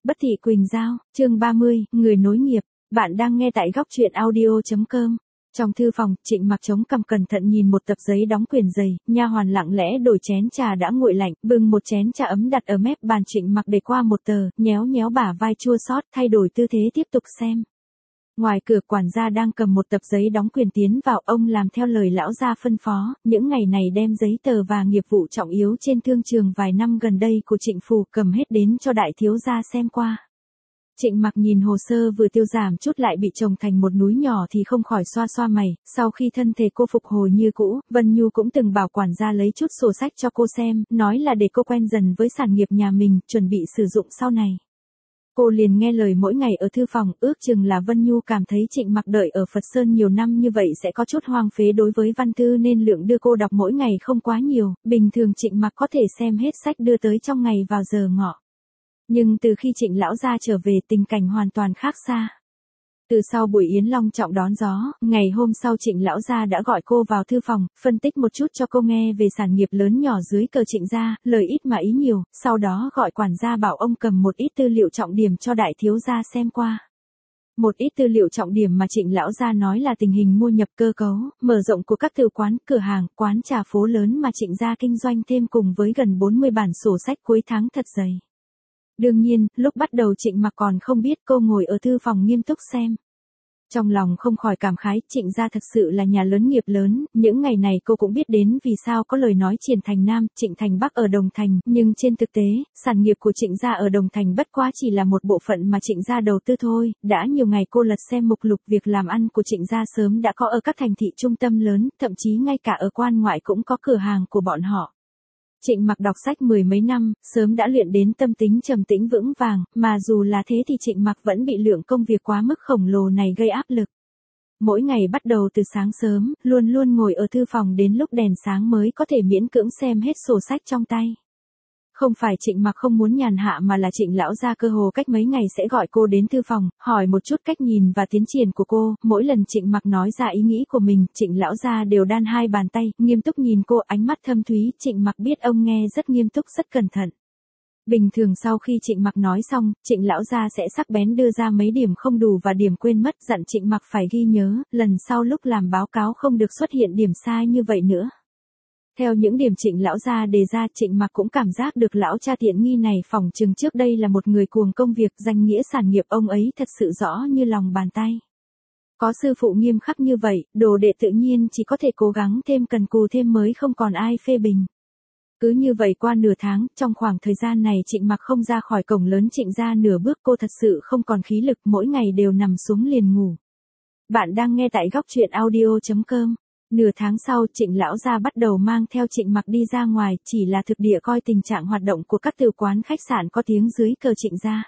Bất thị Quỳnh Giao, chương 30, người nối nghiệp. Bạn đang nghe tại góc truyện audio.com. Trong thư phòng, Trịnh Mặc chống cằm cẩn thận nhìn một tập giấy đóng quyền dày, nha hoàn lặng lẽ đổi chén trà đã nguội lạnh, bưng một chén trà ấm đặt ở mép bàn. Trịnh Mặc để qua một tờ, nhéo nhéo bả vai chua xót, thay đổi tư thế tiếp tục xem. Ngoài cửa, quản gia đang cầm một tập giấy đóng quyền tiến vào. Ông làm theo lời lão gia phân phó, những ngày này đem giấy tờ và nghiệp vụ trọng yếu trên thương trường vài năm gần đây của Trịnh phủ cầm hết đến cho đại thiếu gia xem qua. Trịnh Mặc nhìn hồ sơ vừa tiêu giảm chút lại bị chồng thành một núi nhỏ thì không khỏi xoa xoa mày. Sau khi thân thể cô phục hồi như cũ, Vân Nhu cũng từng bảo quản gia lấy chút sổ sách cho cô xem, nói là để cô quen dần với sản nghiệp nhà mình, chuẩn bị sử dụng sau này. Cô liền nghe lời mỗi ngày ở thư phòng, ước chừng là Vân Nhu cảm thấy Trịnh Mặc đợi ở Phật Sơn nhiều năm như vậy sẽ có chút hoang phế đối với văn thư nên lượng đưa cô đọc mỗi ngày không quá nhiều, bình thường Trịnh Mặc có thể xem hết sách đưa tới trong ngày vào giờ ngọ. Nhưng từ khi Trịnh lão gia trở về tình cảnh hoàn toàn khác xa. Từ sau buổi yến long trọng đón gió, ngày hôm sau Trịnh lão gia đã gọi cô vào thư phòng, phân tích một chút cho cô nghe về sản nghiệp lớn nhỏ dưới cờ Trịnh gia, lời ít mà ý nhiều, sau đó gọi quản gia bảo ông cầm một ít tư liệu trọng điểm cho đại thiếu gia xem qua. Một ít tư liệu trọng điểm mà Trịnh lão gia nói là tình hình mua nhập, cơ cấu, mở rộng của các từ quán, cửa hàng, quán trà phố lớn mà Trịnh gia kinh doanh thêm cùng với gần 40 bản sổ sách cuối tháng thật dày. Đương nhiên, lúc bắt đầu Trịnh Mặc còn không biết, cô ngồi ở thư phòng nghiêm túc xem. Trong lòng không khỏi cảm khái, Trịnh gia thực sự là nhà lớn nghiệp lớn, những ngày này cô cũng biết đến vì sao có lời nói Triển Thành Nam, Trịnh Thành Bắc ở Đồng Thành, nhưng trên thực tế, sản nghiệp của Trịnh gia ở Đồng Thành bất quá chỉ là một bộ phận mà Trịnh gia đầu tư thôi. Đã nhiều ngày cô lật xem mục lục việc làm ăn của Trịnh gia sớm đã có ở các thành thị trung tâm lớn, thậm chí ngay cả ở quan ngoại cũng có cửa hàng của bọn họ. Trịnh Mặc đọc sách mười mấy năm, sớm đã luyện đến tâm tính trầm tĩnh vững vàng, mà dù là thế thì Trịnh Mặc vẫn bị lượng công việc quá mức khổng lồ này gây áp lực. Mỗi ngày bắt đầu từ sáng sớm, luôn luôn ngồi ở thư phòng đến lúc đèn sáng mới có thể miễn cưỡng xem hết sổ sách trong tay. Không phải Trịnh Mặc không muốn nhàn hạ mà là Trịnh lão gia cơ hồ cách mấy ngày sẽ gọi cô đến thư phòng, hỏi một chút cách nhìn và tiến triển của cô. Mỗi lần Trịnh Mặc nói ra ý nghĩ của mình, Trịnh lão gia đều đan hai bàn tay, nghiêm túc nhìn cô, ánh mắt thâm thúy. Trịnh Mặc biết ông nghe rất nghiêm túc, rất cẩn thận. Bình thường sau khi Trịnh Mặc nói xong, Trịnh lão gia sẽ sắc bén đưa ra mấy điểm không đủ và điểm quên mất, dặn Trịnh Mặc phải ghi nhớ, lần sau lúc làm báo cáo không được xuất hiện điểm sai như vậy nữa. Theo những điểm Trịnh lão gia đề ra, Trịnh Mặc cũng cảm giác được lão cha tiện nghi này phỏng chừng trước đây là một người cuồng công việc, danh nghĩa sản nghiệp ông ấy thật sự rõ như lòng bàn tay. Có sư phụ nghiêm khắc như vậy, đồ đệ tự nhiên chỉ có thể cố gắng thêm, cần cù thêm mới không còn ai phê bình. Cứ như vậy qua nửa tháng, trong khoảng thời gian này Trịnh Mặc không ra khỏi cổng lớn Trịnh gia nửa bước, cô thật sự không còn khí lực, mỗi ngày đều nằm xuống liền ngủ. Bạn đang nghe tại góc truyện audio.com. Nửa tháng sau, Trịnh lão gia bắt đầu mang theo Trịnh Mặc đi ra ngoài, chỉ là thực địa coi tình trạng hoạt động của các từ quán khách sạn có tiếng dưới cờ Trịnh gia.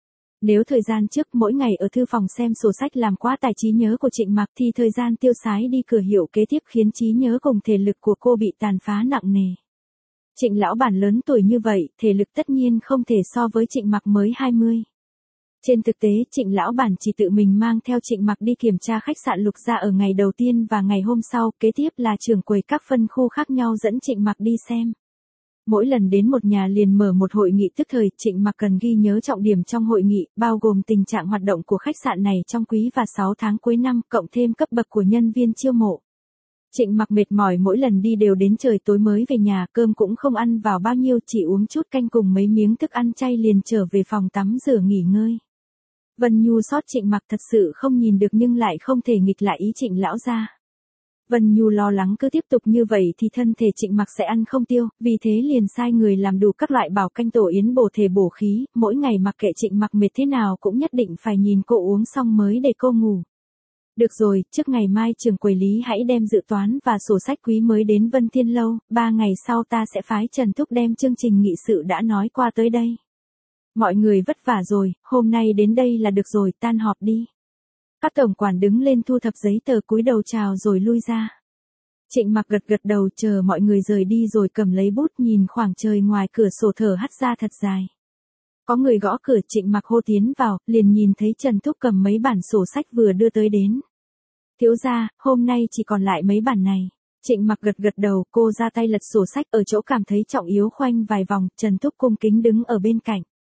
Nếu thời gian trước mỗi ngày ở thư phòng xem sổ sách làm quá tải trí nhớ của Trịnh Mặc thì thời gian tiêu sái đi cửa hiệu kế tiếp khiến trí nhớ cùng thể lực của cô bị tàn phá nặng nề. Trịnh lão bản lớn tuổi như vậy, thể lực tất nhiên không thể so với Trịnh Mặc mới 20. Trên thực tế, Trịnh lão bản chỉ tự mình mang theo Trịnh Mặc đi kiểm tra khách sạn Lục Gia ở ngày đầu tiên và ngày hôm sau, kế tiếp là trưởng quầy các phân khu khác nhau dẫn Trịnh Mặc đi xem. Mỗi lần đến một nhà liền mở một hội nghị tức thời, Trịnh Mặc cần ghi nhớ trọng điểm trong hội nghị, bao gồm tình trạng hoạt động của khách sạn này trong quý và 6 tháng cuối năm, cộng thêm cấp bậc của nhân viên chiêu mộ. Trịnh Mặc mệt mỏi mỗi lần đi đều đến trời tối mới về nhà, cơm cũng không ăn vào bao nhiêu, chỉ uống chút canh cùng mấy miếng thức ăn chay liền trở về phòng tắm rửa nghỉ ngơi. Vân Nhu sót Trịnh Mặc thật sự không nhìn được nhưng lại không thể nghịch lại ý Trịnh lão gia. Vân Nhu lo lắng cứ tiếp tục như vậy thì thân thể Trịnh Mặc sẽ ăn không tiêu, vì thế liền sai người làm đủ các loại bảo canh tổ yến bổ thể bổ khí, mỗi ngày mặc kệ Trịnh Mặc mệt thế nào cũng nhất định phải nhìn cô uống xong mới để cô ngủ. Được rồi, trước ngày mai trưởng quầy Lý hãy đem dự toán và sổ sách quý mới đến Vân Thiên Lâu, 3 ngày sau ta sẽ phái Trần Thúc đem chương trình nghị sự đã nói qua tới đây. Mọi người vất vả rồi, hôm nay đến đây là được rồi, tan họp đi. Các tổng quản đứng lên thu thập giấy tờ cúi đầu chào rồi lui ra. Trịnh Mặc gật gật đầu chờ mọi người rời đi rồi cầm lấy bút nhìn khoảng trời ngoài cửa sổ thở hắt ra thật dài. Có người gõ cửa, Trịnh Mặc hô tiến vào, liền nhìn thấy Trần Thúc cầm mấy bản sổ sách vừa đưa tới đến. Thiếu gia, hôm nay chỉ còn lại mấy bản này. Trịnh Mặc gật gật đầu, cô ra tay lật sổ sách ở chỗ cảm thấy trọng yếu khoanh vài vòng, Trần Thúc cung kính đứng ở bên cạnh.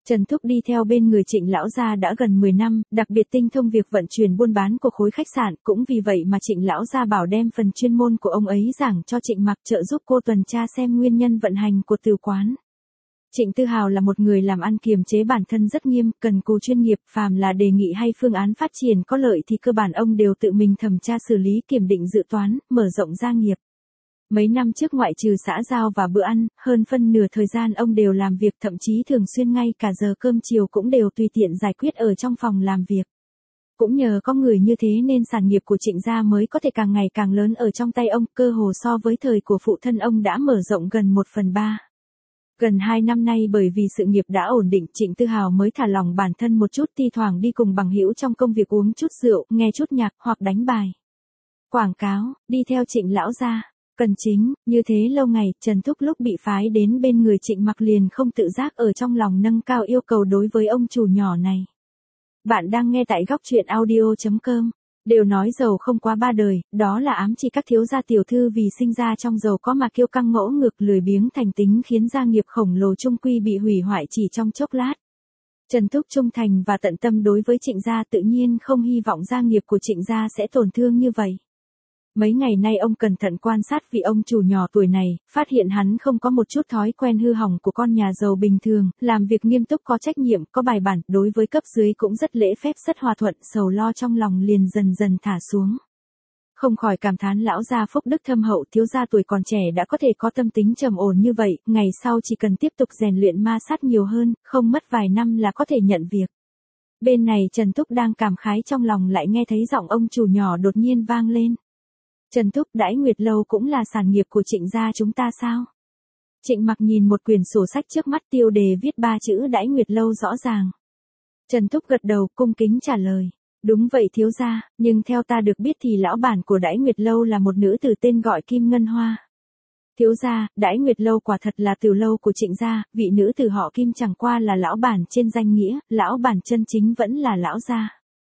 Trần Thúc đi theo bên người Trịnh lão gia đã gần 10 năm, đặc biệt tinh thông việc vận chuyển buôn bán của khối khách sạn, cũng vì vậy mà Trịnh lão gia bảo đem phần chuyên môn của ông ấy giảng cho Trịnh Mặc trợ giúp cô tuần tra xem nguyên nhân vận hành của từ quán. Trịnh Tư Hào là một người làm ăn kiềm chế bản thân rất nghiêm, cần cù chuyên nghiệp, phàm là đề nghị hay phương án phát triển có lợi thì cơ bản ông đều tự mình thẩm tra xử lý, kiểm định dự toán, mở rộng gia nghiệp. Mấy năm trước ngoại trừ xã giao và bữa ăn, hơn phân nửa thời gian ông đều làm việc, thậm chí thường xuyên ngay cả giờ cơm chiều cũng đều tùy tiện giải quyết ở trong phòng làm việc. Cũng nhờ có người như thế nên sản nghiệp của Trịnh gia mới có thể càng ngày càng lớn ở trong tay ông, cơ hồ so với thời của phụ thân ông đã mở rộng gần 1/3. Gần 2 năm nay bởi vì sự nghiệp đã ổn định, Trịnh Tư Hào mới thả lỏng bản thân một chút, thi thoảng đi cùng bằng hữu trong công việc uống chút rượu, nghe chút nhạc hoặc đánh bài. Quảng cáo, đi theo Trịnh lão gia. Cần chính, như thế lâu ngày, Trần Thúc lúc bị phái đến bên người Trịnh Mặc liền không tự giác ở trong lòng nâng cao yêu cầu đối với ông chủ nhỏ này. Bạn đang nghe tại góc truyện audio.com. Đều nói giàu không quá 3 đời, đó là ám chỉ các thiếu gia tiểu thư vì sinh ra trong giàu có mà kiêu căng ngỗ ngược, lười biếng thành tính, khiến gia nghiệp khổng lồ chung quy bị hủy hoại chỉ trong chốc lát. Trần Thúc trung thành và tận tâm đối với Trịnh gia, tự nhiên không hy vọng gia nghiệp của Trịnh gia sẽ tổn thương như vậy. Mấy ngày nay ông cẩn thận quan sát vị ông chủ nhỏ tuổi này, phát hiện hắn không có một chút thói quen hư hỏng của con nhà giàu bình thường, làm việc nghiêm túc, có trách nhiệm, có bài bản, đối với cấp dưới cũng rất lễ phép, rất hòa thuận, sầu lo trong lòng liền dần dần thả xuống. Không khỏi cảm thán lão gia phúc đức thâm hậu, thiếu gia tuổi còn trẻ đã có thể có tâm tính trầm ổn như vậy, ngày sau chỉ cần tiếp tục rèn luyện ma sát nhiều hơn, không mất vài năm là có thể nhận việc. Bên này Trần Thúc đang cảm khái trong lòng lại nghe thấy giọng ông chủ nhỏ đột nhiên vang lên. Trần Thúc, Đãi Nguyệt Lâu cũng là sản nghiệp của Trịnh gia chúng ta sao? Trịnh Mặc nhìn một quyển sổ sách trước mắt, tiêu đề viết 3 chữ Đãi Nguyệt Lâu rõ ràng. Trần Thúc gật đầu, cung kính trả lời. Đúng vậy thiếu gia, nhưng theo ta được biết thì lão bản của Đãi Nguyệt Lâu là một nữ tử tên gọi Kim Ngân Hoa. Thiếu gia, Đãi Nguyệt Lâu quả thật là tiểu lâu của Trịnh gia, vị nữ tử họ Kim chẳng qua là lão bản trên danh nghĩa, lão bản chân chính vẫn là lão gia.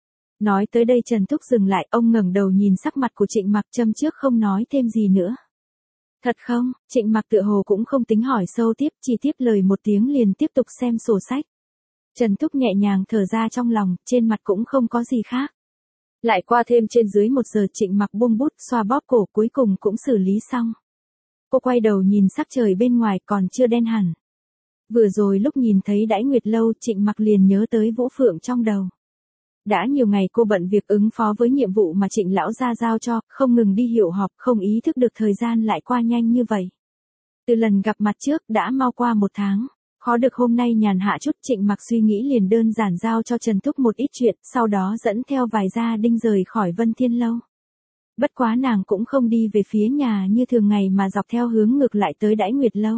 Nói tới đây Trần Thúc dừng lại, ông ngẩng đầu nhìn sắc mặt của Trịnh Mặc, châm trước không nói thêm gì nữa. Thật không? Trịnh Mặc tựa hồ cũng không tính hỏi sâu tiếp, chỉ tiếp lời một tiếng liền tiếp tục xem sổ sách. Trần Thúc nhẹ nhàng thở ra trong lòng, trên mặt cũng không có gì khác. Lại qua thêm trên dưới 1 giờ, Trịnh Mặc buông bút, xoa bóp cổ, cuối cùng cũng xử lý xong. Cô quay đầu nhìn sắc trời bên ngoài, còn chưa đen hẳn. Vừa rồi lúc nhìn thấy Đãi Nguyệt Lâu, Trịnh Mặc liền nhớ tới Vũ Phượng trong đầu. Đã nhiều ngày cô bận việc ứng phó với nhiệm vụ mà Trịnh lão gia giao cho, không ngừng đi hiệu họp, không ý thức được thời gian lại qua nhanh như vậy. Từ lần gặp mặt trước đã mau qua 1 tháng, khó được hôm nay nhàn hạ chút, Trịnh Mặc suy nghĩ liền đơn giản giao cho Trần Thúc một ít chuyện, sau đó dẫn theo vài gia đình rời khỏi Vân Thiên Lâu. Bất quá nàng cũng không đi về phía nhà như thường ngày mà dọc theo hướng ngược lại tới Đãi Nguyệt Lâu.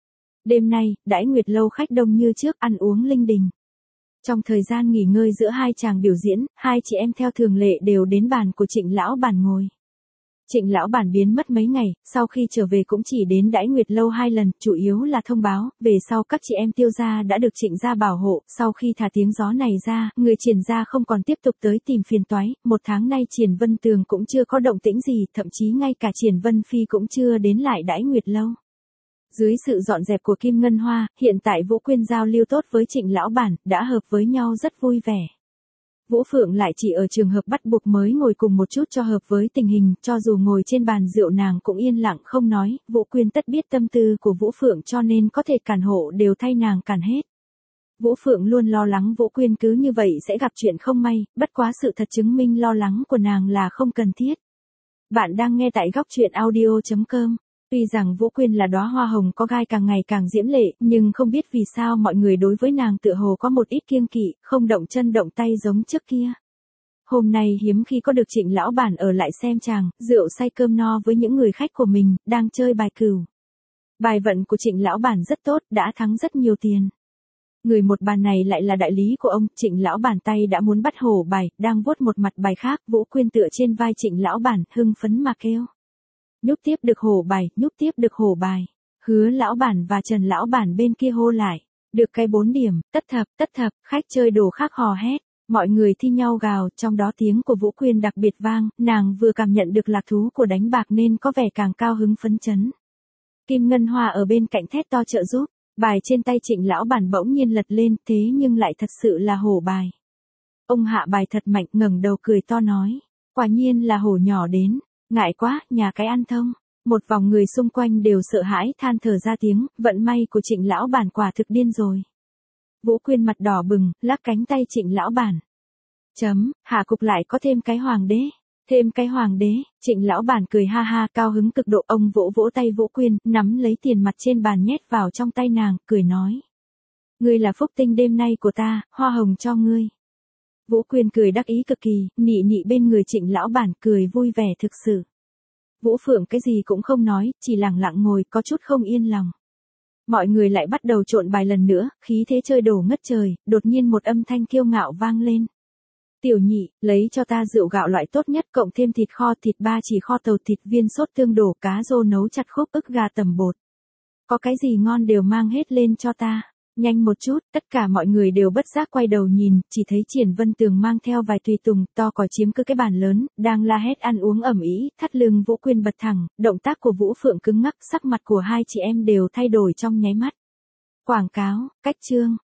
Đêm nay, Đãi Nguyệt Lâu khách đông như trước, ăn uống linh đình. Trong thời gian nghỉ ngơi giữa hai chàng biểu diễn, hai chị em theo thường lệ đều đến bàn của Trịnh lão bản ngồi. Trịnh lão bản biến mất mấy ngày, sau khi trở về cũng chỉ đến Đãi Nguyệt Lâu 2 lần, chủ yếu là thông báo, về sau các chị em Tiêu gia đã được Trịnh gia bảo hộ, sau khi thả tiếng gió này ra, người Triển gia không còn tiếp tục tới tìm phiền toái, 1 tháng nay Triển Vân Tường cũng chưa có động tĩnh gì, thậm chí ngay cả Triển Vân Phi cũng chưa đến lại Đãi Nguyệt Lâu. Dưới sự dọn dẹp của Kim Ngân Hoa, hiện tại Vũ Quyên giao lưu tốt với Trịnh lão bản, đã hợp với nhau rất vui vẻ. Vũ Phượng lại chỉ ở trường hợp bắt buộc mới ngồi cùng một chút cho hợp với tình hình, cho dù ngồi trên bàn rượu nàng cũng yên lặng không nói, Vũ Quyên tất biết tâm tư của Vũ Phượng cho nên có thể cản hộ đều thay nàng cản hết. Vũ Phượng luôn lo lắng Vũ Quyên cứ như vậy sẽ gặp chuyện không may, bất quá sự thật chứng minh lo lắng của nàng là không cần thiết. Bạn đang nghe tại góc truyện audio.com. Tuy rằng Vũ Quyên là đóa hoa hồng có gai càng ngày càng diễm lệ, nhưng không biết vì sao mọi người đối với nàng tựa hồ có một ít kiêng kỵ, không động chân động tay giống trước kia. Hôm nay hiếm khi có được Trịnh lão bản ở lại xem chàng, rượu say cơm no với những người khách của mình, đang chơi bài cừu. Bài vận của Trịnh lão bản rất tốt, đã thắng rất nhiều tiền. Người một bàn này lại là đại lý của ông, Trịnh lão bản tay đã muốn bắt hổ bài, đang vuốt một mặt bài khác, Vũ Quyên tựa trên vai Trịnh lão bản, hưng phấn mà kêu. Nhúc tiếp được hổ bài, nhúc tiếp được hổ bài. Hứa lão bản và Trần lão bản bên kia hô lại. Được cái 4 điểm, tất thập, khách chơi đồ khác hò hét. Mọi người thi nhau gào, trong đó tiếng của Vũ Quyên đặc biệt vang, nàng vừa cảm nhận được lạc thú của đánh bạc nên có vẻ càng cao hứng phấn chấn. Kim Ngân Hoa ở bên cạnh thét to trợ giúp. Bài trên tay Trịnh lão bản bỗng nhiên lật lên, thế nhưng lại thật sự là hổ bài. Ông hạ bài thật mạnh, ngẩng đầu cười to nói, quả nhiên là hổ nhỏ đến, ngại quá, nhà cái ăn thông. Một vòng người xung quanh đều sợ hãi than thở ra tiếng, vận may của Trịnh lão bản quả thực điên rồi. Vũ Quyên mặt đỏ bừng, lắc cánh tay Trịnh lão bản. Hạ cục lại có thêm cái hoàng đế. Thêm cái hoàng đế, Trịnh lão bản cười ha ha cao hứng cực độ, ông vỗ vỗ tay Vũ Quyên, nắm lấy tiền mặt trên bàn nhét vào trong tay nàng, cười nói. Ngươi là phúc tinh đêm nay của ta, hoa hồng cho ngươi. Vũ Quyên cười đắc ý cực kỳ, nị nị bên người Trịnh lão bản cười vui vẻ thực sự. Vũ Phượng cái gì cũng không nói, chỉ lặng lặng ngồi có chút không yên lòng. Mọi người lại bắt đầu trộn bài lần nữa, khí thế chơi đổ ngất trời, đột nhiên một âm thanh kiêu ngạo vang lên. Tiểu nhị, lấy cho ta rượu gạo loại tốt nhất cộng thêm thịt kho, thịt ba chỉ kho tàu, thịt viên sốt tương đổ, cá rô nấu chặt khúc, ức gà tẩm bột. Có cái gì ngon đều mang hết lên cho ta. Nhanh một chút, tất cả mọi người đều bất giác quay đầu nhìn, chỉ thấy Triển Vân Tường mang theo vài tùy tùng, to còi chiếm cứ cái bàn lớn, đang la hét ăn uống ầm ĩ, thắt lưng Vũ Quyên bật thẳng, động tác của Vũ Phượng cứng ngắc, sắc mặt của hai chị em đều thay đổi trong nháy mắt. Quảng cáo, cách chương.